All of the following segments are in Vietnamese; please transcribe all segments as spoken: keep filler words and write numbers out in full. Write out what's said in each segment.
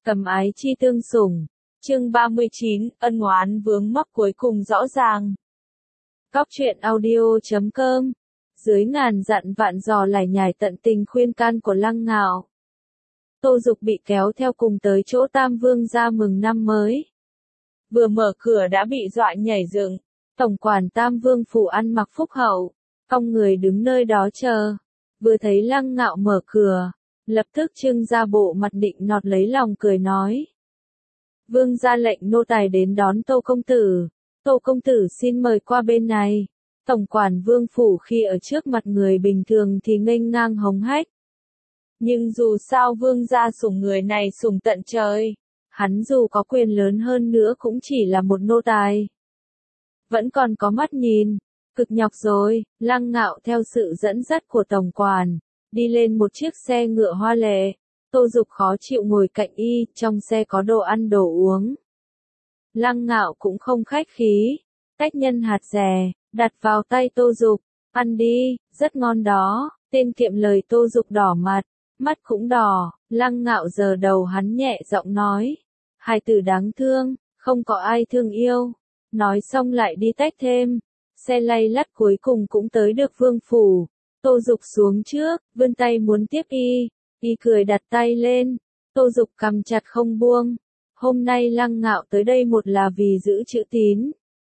Cầm ái chi tương sủng. Chương ba mươi chín, ân oán vướng mắc cuối cùng rõ ràng. Cóc truyện audio chấm com. Dưới ngàn dặn vạn dò lải nhải tận tình khuyên can của Lăng Ngạo, Tô Dục bị kéo theo cùng tới chỗ Tam Vương gia mừng năm mới. Vừa mở cửa đã bị dọa nhảy dựng. Tổng quản Tam Vương phủ ăn mặc phúc hậu, cong người đứng nơi đó chờ. Vừa thấy Lăng Ngạo mở cửa, lập tức trưng ra bộ mặt định nọt lấy lòng cười nói: Vương gia lệnh nô tài đến đón Tô công tử. Tô công tử xin mời qua bên này. Tổng quản Vương phủ khi ở trước mặt người bình thường thì nghênh ngang hống hách. Nhưng dù sao Vương gia sủng người này sủng tận trời, hắn dù có quyền lớn hơn nữa cũng chỉ là một nô tài. Vẫn còn có mắt nhìn, cực nhọc rồi. Lăng Ngạo theo sự dẫn dắt của tổng quản, đi lên một chiếc xe ngựa hoa lệ. Tô Dục khó chịu ngồi cạnh y, trong xe có đồ ăn đồ uống. Lăng Ngạo cũng không khách khí, tách nhân hạt dẻ, đặt vào tay Tô Dục, ăn đi, rất ngon đó. Tên kiệm lời Tô Dục đỏ mặt, mắt cũng đỏ. Lăng Ngạo giơ đầu hắn nhẹ giọng nói: Hài tử đáng thương, không có ai thương yêu. Nói xong lại đi tách thêm. Xe lay lắt cuối cùng cũng tới được Vương phủ. Tô Dục xuống trước, vươn tay muốn tiếp y. Y cười đặt tay lên. Tô Dục cầm chặt không buông. Hôm nay Lăng Ngạo tới đây một là vì giữ chữ tín,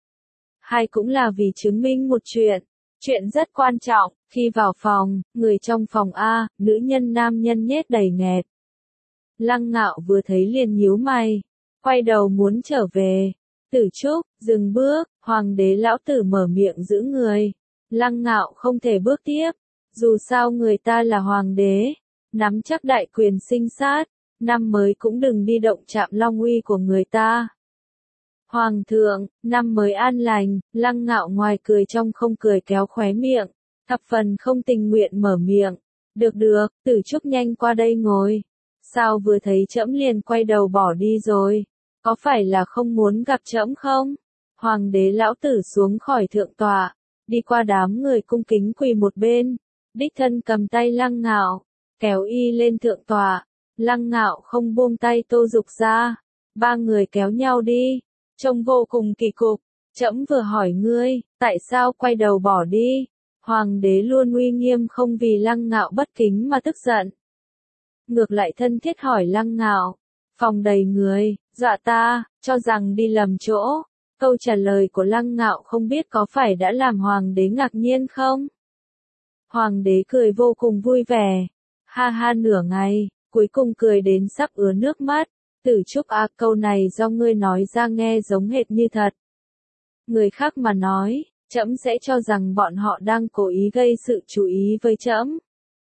hai cũng là vì chứng minh một chuyện. Chuyện rất quan trọng. Khi vào phòng, người trong phòng A, nữ nhân nam nhân nhét đầy nghẹt. Lăng Ngạo vừa thấy liền nhíu mày, quay đầu muốn trở về. Tử Trúc, dừng bước. Hoàng đế lão tử mở miệng giữ người. Lăng Ngạo không thể bước tiếp. Dù sao người ta là hoàng đế, nắm chắc đại quyền sinh sát. Năm mới cũng đừng đi động chạm long uy của người ta. Hoàng thượng, năm mới an lành. Lăng Ngạo ngoài cười trong không cười kéo khóe miệng, thập phần không tình nguyện mở miệng. Được được, Tử Trúc nhanh qua đây ngồi. Sao vừa thấy trẫm liền quay đầu bỏ đi rồi? Có phải là không muốn gặp trẫm không? Hoàng đế lão tử xuống khỏi thượng tọa, đi qua đám người cung kính quỳ một bên, đích thân cầm tay Lăng Ngạo, kéo y lên thượng tọa. Lăng Ngạo không buông tay Tô Dục ra. Ba người kéo nhau đi, trông vô cùng kỳ cục. Trẫm vừa hỏi ngươi, tại sao quay đầu bỏ đi? Hoàng đế luôn uy nghiêm không vì Lăng Ngạo bất kính mà tức giận. Ngược lại thân thiết hỏi Lăng Ngạo. Phòng đầy người, dọa ta, cho rằng đi lầm chỗ. Câu trả lời của Lăng Ngạo không biết có phải đã làm hoàng đế ngạc nhiên không? Hoàng đế cười vô cùng vui vẻ. Ha ha nửa ngày, cuối cùng cười đến sắp ứa nước mắt. Tử Trúc à, câu này do ngươi nói ra nghe giống hệt như thật. Người khác mà nói, trẫm sẽ cho rằng bọn họ đang cố ý gây sự chú ý với trẫm.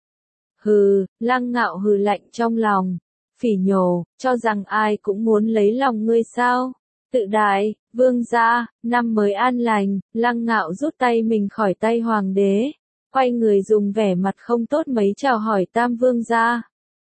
Hừ. Lăng Ngạo hừ lạnh trong lòng, phỉ nhổ, cho rằng ai cũng muốn lấy lòng ngươi sao? Tự đại. Vương gia, năm mới an lành. Lăng Ngạo rút tay mình khỏi tay hoàng đế, quay người dùng vẻ mặt không tốt mấy chào hỏi Tam Vương gia.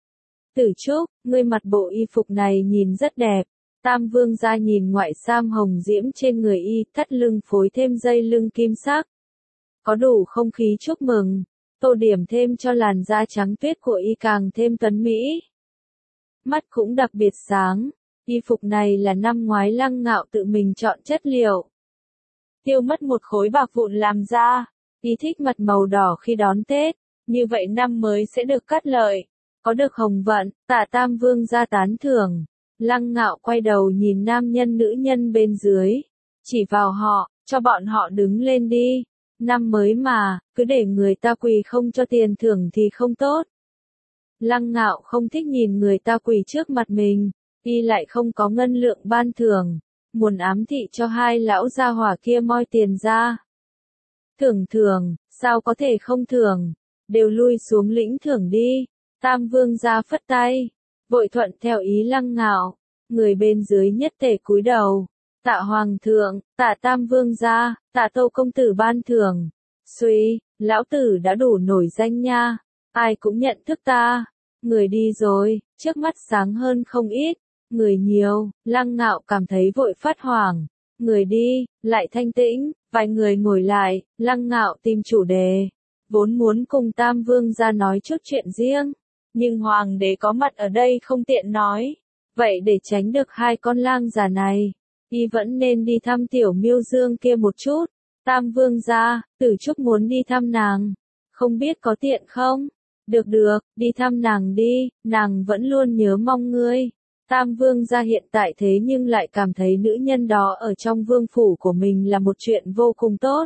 Tử Trúc, ngươi mặc bộ y phục này nhìn rất đẹp. Tam Vương gia nhìn ngoại sam hồng diễm trên người y, thắt lưng phối thêm dây lưng kim sắc, có đủ không khí chúc mừng, tô điểm thêm cho làn da trắng tuyết của y càng thêm tuấn mỹ. Mắt cũng đặc biệt sáng. Y phục này là năm ngoái Lăng Ngạo tự mình chọn chất liệu, tiêu mất một khối bạc vụn làm ra. Y thích mặt màu đỏ khi đón Tết, như vậy năm mới sẽ được cắt lợi, có được hồng vận. Tạ Tam Vương gia tán thưởng. Lăng Ngạo quay đầu nhìn nam nhân nữ nhân bên dưới, chỉ vào họ, cho bọn họ đứng lên đi. Năm mới mà, cứ để người ta quỳ không cho tiền thưởng thì không tốt. Lăng Ngạo không thích nhìn người ta quỳ trước mặt mình, y lại không có ngân lượng ban thưởng, muốn ám thị cho hai lão gia hỏa kia moi tiền ra. Thưởng thưởng, sao có thể không thưởng, đều lui xuống lĩnh thưởng đi. Tam Vương gia phất tay, vội thuận theo ý Lăng Ngạo. Người bên dưới nhất tề cúi đầu. Tạ Hoàng thượng, tạ Tam Vương gia, tạ Tô công tử ban thưởng. Suy, lão tử đã đủ nổi danh nha, ai cũng nhận thức ta. Người đi rồi, trước mắt sáng hơn không ít. Người nhiều, Lăng Ngạo cảm thấy vội phát hoảng. Người đi, lại thanh tĩnh, vài người ngồi lại. Lăng Ngạo tìm chủ đề, vốn muốn cùng Tam Vương gia nói chút chuyện riêng, nhưng hoàng đế có mặt ở đây không tiện nói. Vậy để tránh được hai con lang già này, y vẫn nên đi thăm tiểu Miêu Dương kia một chút. Tam Vương gia, Tử Trúc muốn đi thăm nàng, không biết có tiện không? Được được, đi thăm nàng đi, nàng vẫn luôn nhớ mong ngươi. Tam Vương gia hiện tại thế nhưng lại cảm thấy nữ nhân đó ở trong vương phủ của mình là một chuyện vô cùng tốt.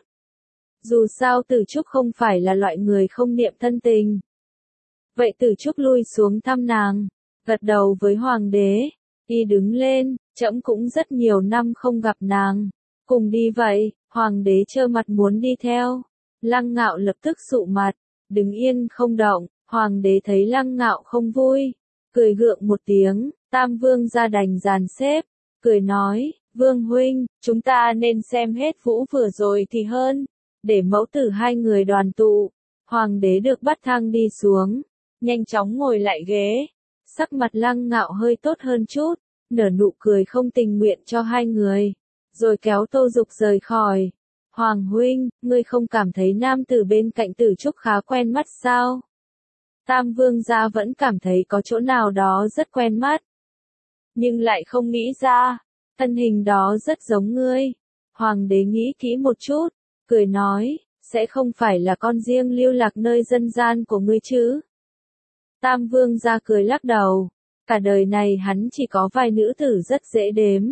Dù sao Tử Trúc không phải là loại người không niệm thân tình. Vậy Tử Trúc lui xuống thăm nàng, gật đầu với hoàng đế, y đứng lên, trẫm cũng rất nhiều năm không gặp nàng, cùng đi vậy. Hoàng đế trơ mặt muốn đi theo. Lăng Ngạo lập tức sụ mặt, đứng yên không động. Hoàng đế thấy Lăng Ngạo không vui, cười gượng một tiếng. Tam Vương gia đành dàn xếp, cười nói, Vương huynh, chúng ta nên xem hết vũ vừa rồi thì hơn, để mẫu tử hai người đoàn tụ. Hoàng đế được bắt thang đi xuống, nhanh chóng ngồi lại ghế. Sắc mặt Lăng Ngạo hơi tốt hơn chút, nở nụ cười không tình nguyện cho hai người, rồi kéo Tô Dục rời khỏi. Hoàng huynh, ngươi không cảm thấy nam tử bên cạnh Tử Trúc khá quen mắt sao? Tam Vương gia vẫn cảm thấy có chỗ nào đó rất quen mắt, nhưng lại không nghĩ ra, thân hình đó rất giống ngươi. Hoàng đế nghĩ kỹ một chút, cười nói, sẽ không phải là con riêng lưu lạc nơi dân gian của ngươi chứ? Tam Vương gia cười lắc đầu, cả đời này hắn chỉ có vài nữ tử rất dễ đếm.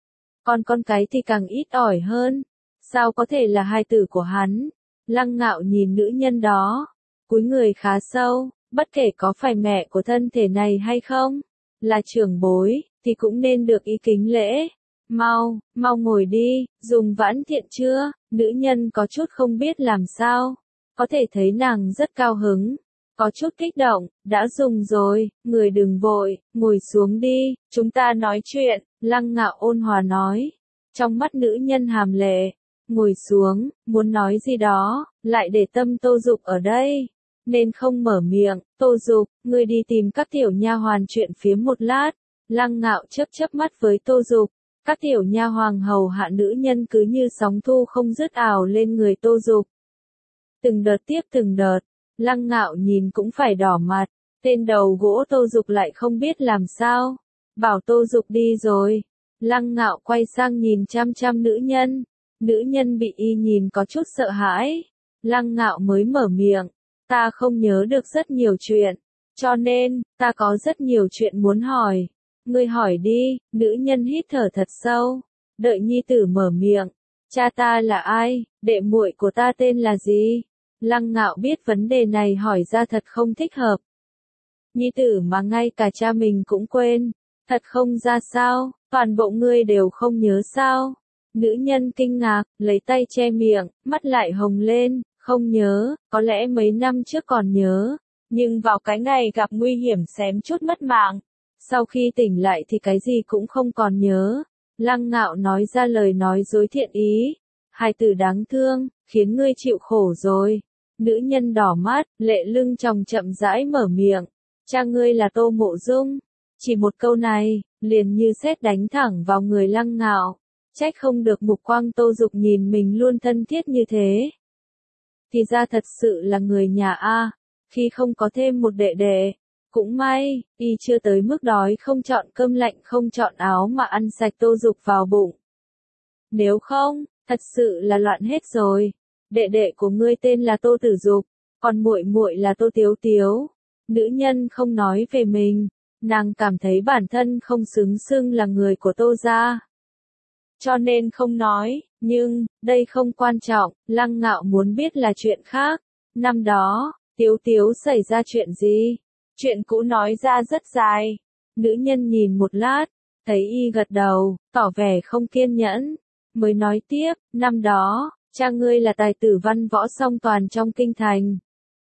Còn con cái thì càng ít ỏi hơn, sao có thể là hài tử của hắn? Lăng Ngạo nhìn nữ nhân đó, cúi người khá sâu, bất kể có phải mẹ của thân thể này hay không, là trưởng bối, thì cũng nên được ý kính lễ. Mau, mau ngồi đi, dùng vãn thiện chưa? Nữ nhân có chút không biết làm sao, có thể thấy nàng rất cao hứng, có chút kích động. Đã dùng rồi, người đừng vội, ngồi xuống đi, chúng ta nói chuyện. Lăng Ngạo ôn hòa nói, trong mắt nữ nhân hàm lệ. Ngồi xuống, muốn nói gì đó, lại để tâm Tô Dục ở đây, nên không mở miệng. Tô Dục, ngươi đi tìm các tiểu nha hoàn chuyện phiếm một lát. Lăng Ngạo chớp chớp mắt với Tô Dục. Các tiểu nha hoàng hầu hạ nữ nhân cứ như sóng thu không dứt ảo lên người Tô Dục. Từng đợt tiếp từng đợt, Lăng Ngạo nhìn cũng phải đỏ mặt. Tên đầu gỗ Tô Dục lại không biết làm sao, bảo Tô Dục đi rồi. Lăng Ngạo quay sang nhìn chăm chăm nữ nhân. Nữ nhân bị y nhìn có chút sợ hãi. Lăng Ngạo mới mở miệng, ta không nhớ được rất nhiều chuyện, cho nên, ta có rất nhiều chuyện muốn hỏi. Ngươi hỏi đi. Nữ nhân hít thở thật sâu, đợi nhi tử mở miệng. Cha ta là ai? Đệ muội của ta tên là gì? Lăng Ngạo biết vấn đề này hỏi ra thật không thích hợp. Nhi tử mà ngay cả cha mình cũng quên, thật không ra sao? Toàn bộ ngươi đều không nhớ sao? Nữ nhân kinh ngạc, lấy tay che miệng, mắt lại hồng lên, không nhớ, có lẽ mấy năm trước còn nhớ, nhưng vào cái ngày gặp nguy hiểm xém chút mất mạng, sau khi tỉnh lại thì cái gì cũng không còn nhớ. Lăng Ngạo nói ra lời nói dối thiện ý, hài tử đáng thương, khiến ngươi chịu khổ rồi. Nữ nhân đỏ mắt, lệ lưng tròng chậm rãi mở miệng, cha ngươi là Tô Mộ Dung. Chỉ một câu này, liền như sét đánh thẳng vào người Lăng Ngạo. Trách không được mục quang Tô Dục nhìn mình luôn thân thiết như thế. Thì ra thật sự là người nhà A, khi không có thêm một đệ đệ. Cũng may, y chưa tới mức đói không chọn cơm lạnh không chọn áo mà ăn sạch Tô Dục vào bụng. Nếu không, thật sự là loạn hết rồi. Đệ đệ của ngươi tên là Tô Tử Dục, còn muội muội là Tô Tiếu Tiếu. Nữ nhân không nói về mình, nàng cảm thấy bản thân không xứng xưng là người của Tô gia, cho nên không nói. Nhưng, đây không quan trọng. Lăng Ngạo muốn biết là chuyện khác. Năm đó, Tiếu Tiếu xảy ra chuyện gì? Chuyện cũ nói ra rất dài. Nữ nhân nhìn một lát, thấy y gật đầu, tỏ vẻ không kiên nhẫn, mới nói tiếp, năm đó, cha ngươi là tài tử văn võ song toàn trong kinh thành.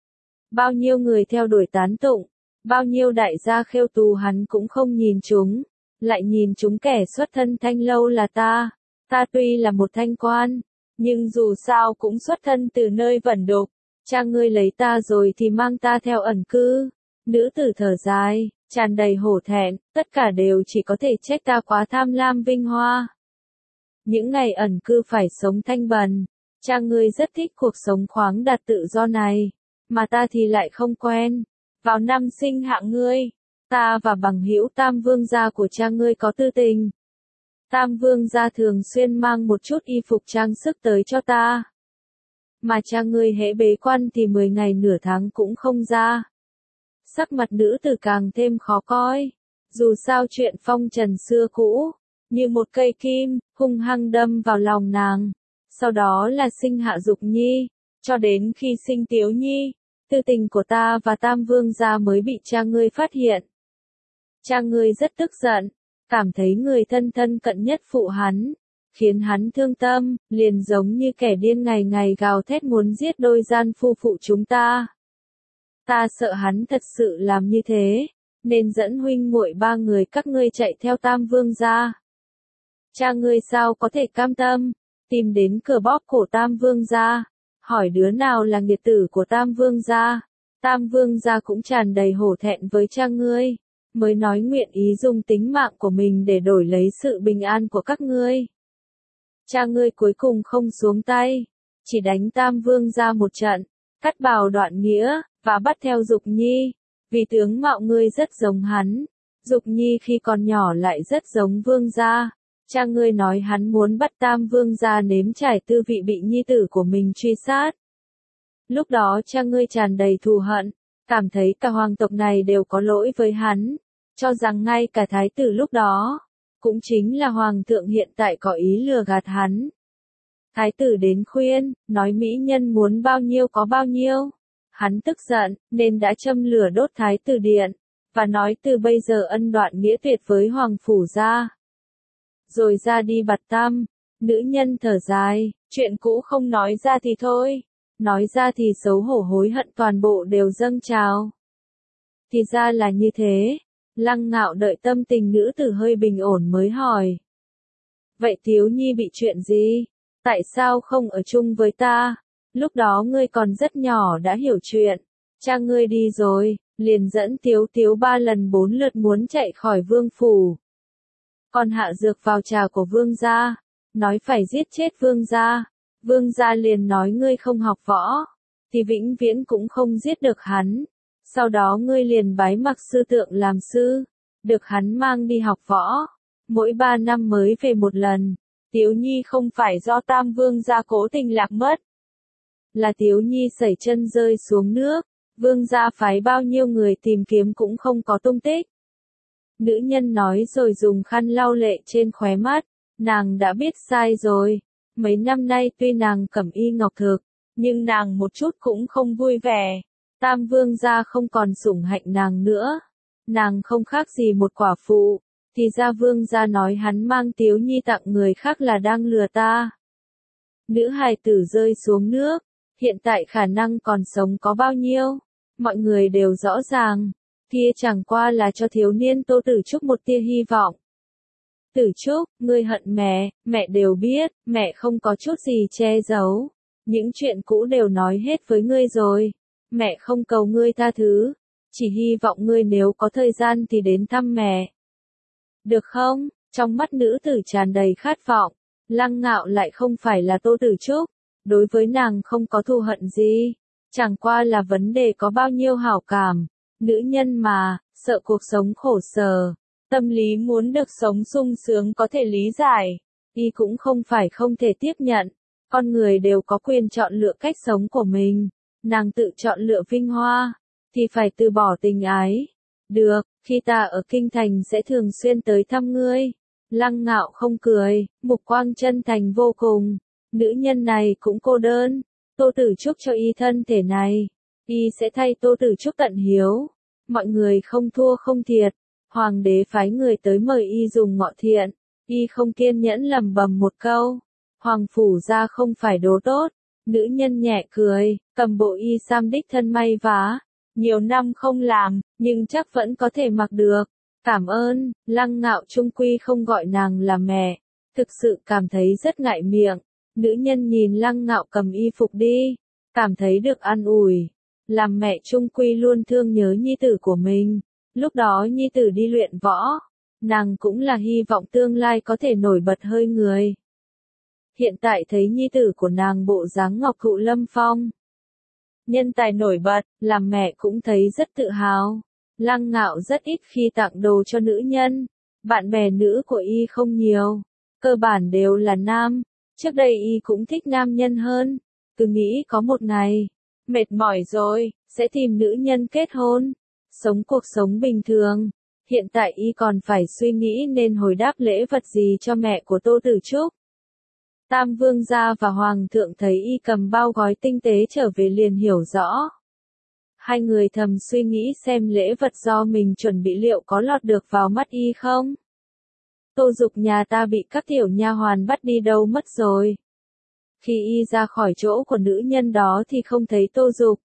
Bao nhiêu người theo đuổi tán tụng, bao nhiêu đại gia khêu tù hắn cũng không nhìn chúng, lại nhìn chúng kẻ xuất thân thanh lâu là ta. Ta tuy là một thanh quan, nhưng dù sao cũng xuất thân từ nơi vẩn đục. Cha ngươi lấy ta rồi thì mang ta theo ẩn cư. Nữ tử thở dài, tràn đầy hổ thẹn, tất cả đều chỉ có thể trách ta quá tham lam vinh hoa. Những ngày ẩn cư phải sống thanh bần, cha ngươi rất thích cuộc sống khoáng đạt tự do này, mà ta thì lại không quen. Vào năm sinh hạ ngươi, ta và bằng hữu Tam Vương gia của cha ngươi có tư tình. Tam Vương gia thường xuyên mang một chút y phục trang sức tới cho ta. Mà cha ngươi hễ bế quan thì mười ngày nửa tháng cũng không ra. Sắc mặt nữ tử càng thêm khó coi. Dù sao chuyện phong trần xưa cũ, như một cây kim, hung hăng đâm vào lòng nàng. Sau đó là sinh hạ Dục Nhi, cho đến khi sinh Tiếu Nhi, tư tình của ta và Tam Vương gia mới bị cha ngươi phát hiện. Cha ngươi rất tức giận, cảm thấy người thân thân cận nhất phụ hắn, khiến hắn thương tâm, liền giống như kẻ điên ngày ngày gào thét muốn giết đôi gian phu phụ chúng ta. Ta sợ hắn thật sự làm như thế, nên dẫn huynh muội ba người các ngươi chạy theo Tam Vương gia. Cha ngươi sao có thể cam tâm, tìm đến cửa bóp cổ Tam Vương gia, hỏi đứa nào là nghiệt tử của Tam Vương gia. Tam Vương gia cũng tràn đầy hổ thẹn với cha ngươi, mới nói nguyện ý dùng tính mạng của mình để đổi lấy sự bình an của các ngươi. Cha ngươi cuối cùng không xuống tay, chỉ đánh Tam Vương gia một trận, cắt bào đoạn nghĩa, và bắt theo Dục Nhi, vì tướng mạo ngươi rất giống hắn. Dục Nhi khi còn nhỏ lại rất giống Vương gia. Cha ngươi nói hắn muốn bắt Tam Vương gia nếm trải tư vị bị nhi tử của mình truy sát. Lúc đó cha ngươi tràn đầy thù hận, cảm thấy cả hoàng tộc này đều có lỗi với hắn, cho rằng ngay cả thái tử lúc đó, cũng chính là hoàng thượng hiện tại có ý lừa gạt hắn. Thái tử đến khuyên, nói mỹ nhân muốn bao nhiêu có bao nhiêu. Hắn tức giận, nên đã châm lửa đốt thái tử điện, và nói từ bây giờ ân đoạn nghĩa tuyệt với hoàng phủ gia. Rồi ra đi bặt tăm, nữ nhân thở dài, chuyện cũ không nói ra thì thôi, nói ra thì xấu hổ hối hận toàn bộ đều dâng trào. Thì ra là như thế, Lăng Ngạo đợi tâm tình nữ tử hơi bình ổn mới hỏi. Vậy Tiếu Nhi bị chuyện gì? Tại sao không ở chung với ta? Lúc đó ngươi còn rất nhỏ đã hiểu chuyện, cha ngươi đi rồi, liền dẫn Tiếu Tiếu ba lần bốn lượt muốn chạy khỏi vương phủ. Còn hạ dược vào trà của vương gia, nói phải giết chết vương gia. Vương gia liền nói ngươi không học võ, thì vĩnh viễn cũng không giết được hắn. Sau đó ngươi liền bái mặc sư tượng làm sư, được hắn mang đi học võ. Mỗi ba năm mới về một lần. Tiếu Nhi không phải do Tam Vương gia cố tình lạc mất, là Tiếu Nhi sẩy chân rơi xuống nước. Vương gia phái bao nhiêu người tìm kiếm cũng không có tung tích. Nữ nhân nói rồi dùng khăn lau lệ trên khóe mắt. Nàng đã biết sai rồi. Mấy năm nay tuy nàng cẩm y ngọc thực, nhưng nàng một chút cũng không vui vẻ. Tam Vương gia không còn sủng hạnh nàng nữa. Nàng không khác gì một quả phụ. Thì ra Vương gia nói hắn mang Tiếu Nhi tặng người khác là đang lừa ta. Nữ hài tử rơi xuống nước. Hiện tại khả năng còn sống có bao nhiêu? Mọi người đều rõ ràng. Kia chẳng qua là cho thiếu niên Tô Tử Trúc một tia hy vọng. Tử Trúc, ngươi hận mẹ, mẹ đều biết, mẹ không có chút gì che giấu. Những chuyện cũ đều nói hết với ngươi rồi. Mẹ không cầu ngươi tha thứ, chỉ hy vọng ngươi nếu có thời gian thì đến thăm mẹ. Được không? Trong mắt nữ tử tràn đầy khát vọng. Lăng Ngạo lại không phải là Tô Tử Trúc. Đối với nàng không có thù hận gì. Chẳng qua là vấn đề có bao nhiêu hảo cảm. Nữ nhân mà, sợ cuộc sống khổ sở. Tâm lý muốn được sống sung sướng có thể lý giải. Y cũng không phải không thể tiếp nhận. Con người đều có quyền chọn lựa cách sống của mình. Nàng tự chọn lựa vinh hoa, thì phải từ bỏ tình ái. Được, khi ta ở kinh thành sẽ thường xuyên tới thăm ngươi. Lăng Ngạo không cười, mục quang chân thành vô cùng. Nữ nhân này cũng cô đơn. Tô Tử Trúc cho y thân thể này, y sẽ thay Tô Tử Trúc tận hiếu. Mọi người không thua không thiệt. Hoàng đế phái người tới mời y dùng ngọ thiện. Y không kiên nhẫn lẩm bẩm một câu. Hoàng phủ gia không phải đồ tốt. Nữ nhân nhẹ cười, cầm bộ y sam đích thân may vá. Nhiều năm không làm, nhưng chắc vẫn có thể mặc được. Cảm ơn. Lăng Ngạo trung quy không gọi nàng là mẹ. Thực sự cảm thấy rất ngại miệng. Nữ nhân nhìn Lăng Ngạo cầm y phục đi, cảm thấy được an ủi. Làm mẹ trung quy luôn thương nhớ nhi tử của mình. Lúc đó nhi tử đi luyện võ, nàng cũng là hy vọng tương lai có thể nổi bật hơi người. Hiện tại thấy nhi tử của nàng bộ dáng ngọc thụ lâm phong, nhân tài nổi bật, làm mẹ cũng thấy rất tự hào. Lăng Ngạo rất ít khi tặng đồ cho nữ nhân, bạn bè nữ của y không nhiều, cơ bản đều là nam, trước đây y cũng thích nam nhân hơn, cứ nghĩ có một ngày, mệt mỏi rồi, sẽ tìm nữ nhân kết hôn, sống cuộc sống bình thường. Hiện tại y còn phải suy nghĩ nên hồi đáp lễ vật gì cho mẹ của Tô Tử Trúc. Tam Vương gia và Hoàng thượng thấy y cầm bao gói tinh tế trở về liền hiểu rõ. Hai người thầm suy nghĩ xem lễ vật do mình chuẩn bị liệu có lọt được vào mắt y không. Tô Dục nhà ta bị các tiểu nha hoàn bắt đi đâu mất rồi. Khi y ra khỏi chỗ của nữ nhân đó thì không thấy Tô Dục.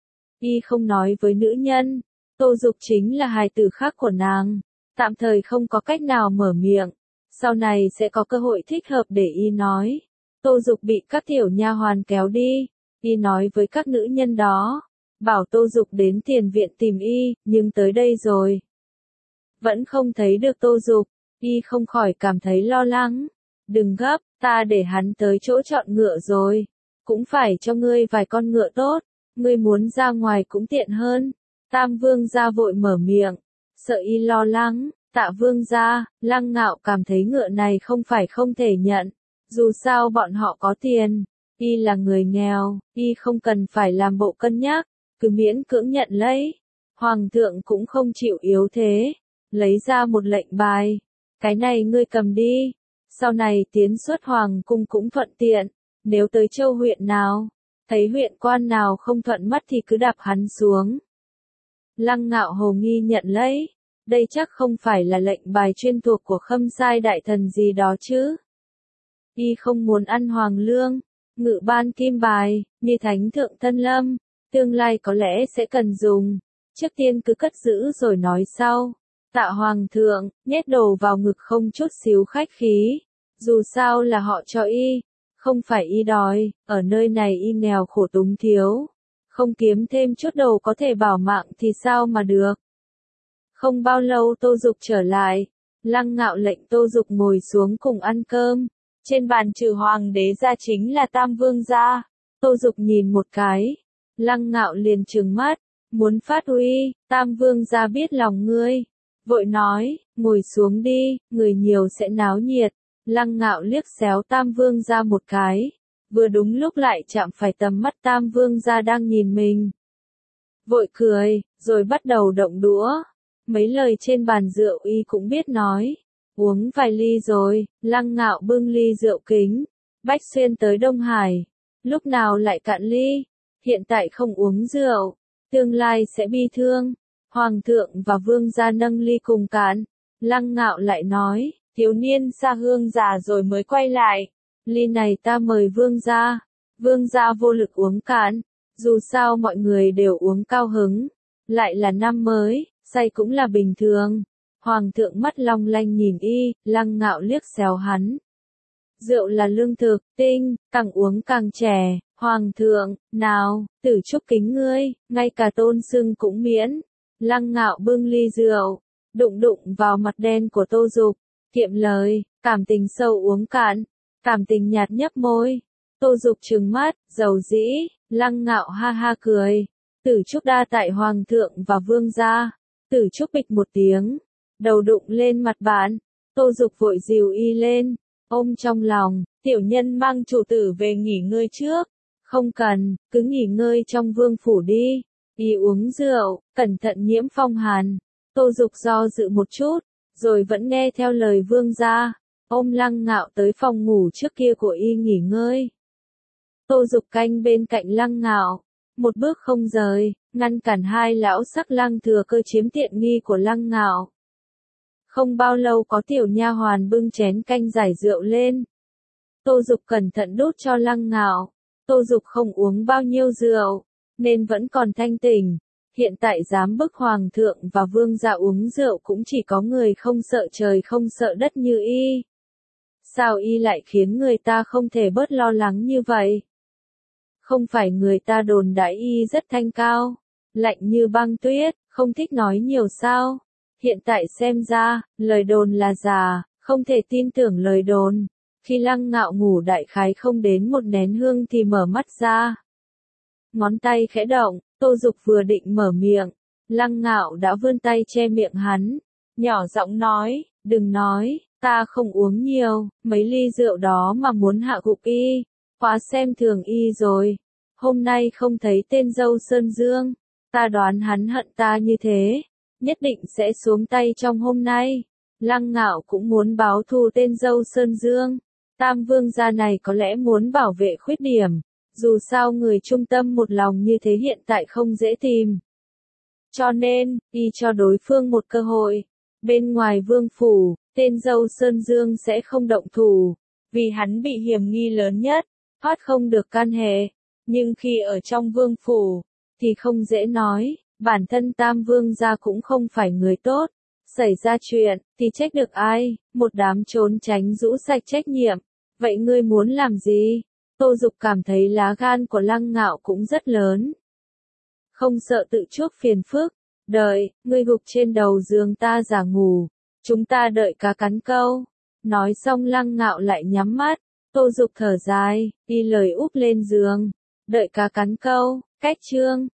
Y không nói với nữ nhân, Tô Dục chính là hài tử khác của nàng, tạm thời không có cách nào mở miệng, sau này sẽ có cơ hội thích hợp để y nói. Tô Dục bị các tiểu nha hoàn kéo đi, y nói với các nữ nhân đó, bảo Tô Dục đến tiền viện tìm y, nhưng tới đây rồi. Vẫn không thấy được Tô Dục, y không khỏi cảm thấy lo lắng. Đừng gấp, ta để hắn tới chỗ chọn ngựa rồi, cũng phải cho ngươi vài con ngựa tốt, ngươi muốn ra ngoài cũng tiện hơn. Tam Vương gia vội mở miệng, sợ y lo lắng, Tạ Vương gia, Lăng Ngạo cảm thấy ngựa này không phải không thể nhận, dù sao bọn họ có tiền, y là người nghèo, y không cần phải làm bộ cân nhắc, cứ miễn cưỡng nhận lấy. Hoàng thượng cũng không chịu yếu thế, lấy ra một lệnh bài, cái này ngươi cầm đi, sau này tiến xuất hoàng cung cũng thuận tiện, nếu tới châu huyện nào, thấy huyện quan nào không thuận mắt thì cứ đạp hắn xuống. Lăng Ngạo hồ nghi nhận lấy, đây chắc không phải là lệnh bài chuyên thuộc của Khâm Sai đại thần gì đó chứ. Y không muốn ăn hoàng lương, ngự ban kim bài, ni thánh thượng thân lâm, tương lai có lẽ sẽ cần dùng, trước tiên cứ cất giữ rồi nói sau. Tạ hoàng thượng, nhét đồ vào ngực không chút xíu khách khí, dù sao là họ cho y, không phải y đòi, ở nơi này y nghèo khổ túng thiếu, không kiếm thêm chút đồ có thể bảo mạng thì sao mà được. Không bao lâu Tô Dục trở lại, Lăng Ngạo lệnh Tô Dục ngồi xuống cùng ăn cơm, trên bàn trừ hoàng đế ra chính là Tam Vương gia. Tô Dục nhìn một cái, Lăng Ngạo liền trừng mắt, muốn phát uy. Tam Vương gia biết lòng ngươi, vội nói, ngồi xuống đi, người nhiều sẽ náo nhiệt. Lăng Ngạo liếc xéo Tam Vương gia một cái, vừa đúng lúc lại chạm phải tầm mắt Tam Vương gia đang nhìn mình. Vội cười, rồi bắt đầu động đũa. Mấy lời trên bàn rượu y cũng biết nói. Uống vài ly rồi, Lăng Ngạo bưng ly rượu kính. Bách Xuyên tới Đông Hải, lúc nào lại cạn ly, hiện tại không uống rượu, tương lai sẽ bi thương. Hoàng thượng và vương gia nâng ly cùng cạn, Lăng Ngạo lại nói, thiếu niên xa hương già rồi mới quay lại, ly này ta mời vương gia. Vương gia vô lực uống cạn, dù sao mọi người đều uống cao hứng, lại là năm mới, say cũng là bình thường. Hoàng thượng mắt long lanh nhìn y, Lăng Ngạo liếc xéo hắn. Rượu là lương thực, tinh, càng uống càng trẻ. Hoàng thượng, nào, Tử Trúc kính ngươi, ngay cả tôn sưng cũng miễn. Lăng Ngạo bưng ly rượu, đụng đụng vào mặt đen của Tô Dục, kiệm lời, cảm tình sâu uống cạn, cảm tình nhạt nhấp môi. Tô Dục trừng mắt, dầu dĩ. Lăng Ngạo ha ha cười, Tử Trúc đa tại hoàng thượng và vương gia. Tử Trúc bịch một tiếng, đầu đụng lên mặt bạn. Tô Dục vội dìu y lên, ôm trong lòng, tiểu nhân mang chủ tử về nghỉ ngơi trước. Không cần, cứ nghỉ ngơi trong vương phủ đi. Y uống rượu, cẩn thận nhiễm phong hàn. Tô Dục do dự một chút, rồi vẫn nghe theo lời vương gia, ôm Lăng Ngạo tới phòng ngủ trước kia của y nghỉ ngơi. Tô Dục canh bên cạnh Lăng Ngạo, một bước không rời, ngăn cản hai lão sắc Lăng Thừa Cơ chiếm tiện nghi của Lăng Ngạo. Không bao lâu có tiểu nha hoàn bưng chén canh giải rượu lên. Tô Dục cẩn thận đút cho Lăng Ngạo. Tô Dục không uống bao nhiêu rượu, nên vẫn còn thanh tỉnh. Hiện tại dám bức hoàng thượng và vương gia uống rượu cũng chỉ có người không sợ trời không sợ đất như y. Sao y lại khiến người ta không thể bớt lo lắng như vậy? Không phải người ta đồn đãi y rất thanh cao, lạnh như băng tuyết, không thích nói nhiều sao? Hiện tại xem ra, lời đồn là giả, không thể tin tưởng lời đồn. Khi Lăng Ngạo ngủ đại khái không đến một nén hương thì mở mắt ra. Ngón tay khẽ động, Tô Dục vừa định mở miệng, Lăng Ngạo đã vươn tay che miệng hắn, nhỏ giọng nói, đừng nói, ta không uống nhiều, mấy ly rượu đó mà muốn hạ gục y, quá xem thường y rồi. Hôm nay không thấy tên dâu Sơn Dương, ta đoán hắn hận ta như thế, nhất định sẽ xuống tay trong hôm nay. Lăng Ngạo cũng muốn báo thù tên dâu Sơn Dương. Tam vương gia này có lẽ muốn bảo vệ khuyết điểm, dù sao người trung tâm một lòng như thế hiện tại không dễ tìm. Cho nên, y cho đối phương một cơ hội. Bên ngoài vương phủ, tên dâu Sơn Dương sẽ không động thủ, vì hắn bị hiểm nghi lớn nhất, thoát không được can hệ. Nhưng khi ở trong vương phủ, thì không dễ nói, bản thân Tam vương gia cũng không phải người tốt. Xảy ra chuyện, thì trách được ai, một đám trốn tránh rũ sạch trách nhiệm. Vậy ngươi muốn làm gì? Tô Dục cảm thấy lá gan của Lăng Ngạo cũng rất lớn. Không sợ tự chuốc phiền phức, đợi, ngươi gục trên đầu giường ta giả ngủ, chúng ta đợi cá cắn câu. Nói xong Lăng Ngạo lại nhắm mắt, Tô Dục thở dài, đi lời úp lên giường, đợi cá cắn câu, cách chương.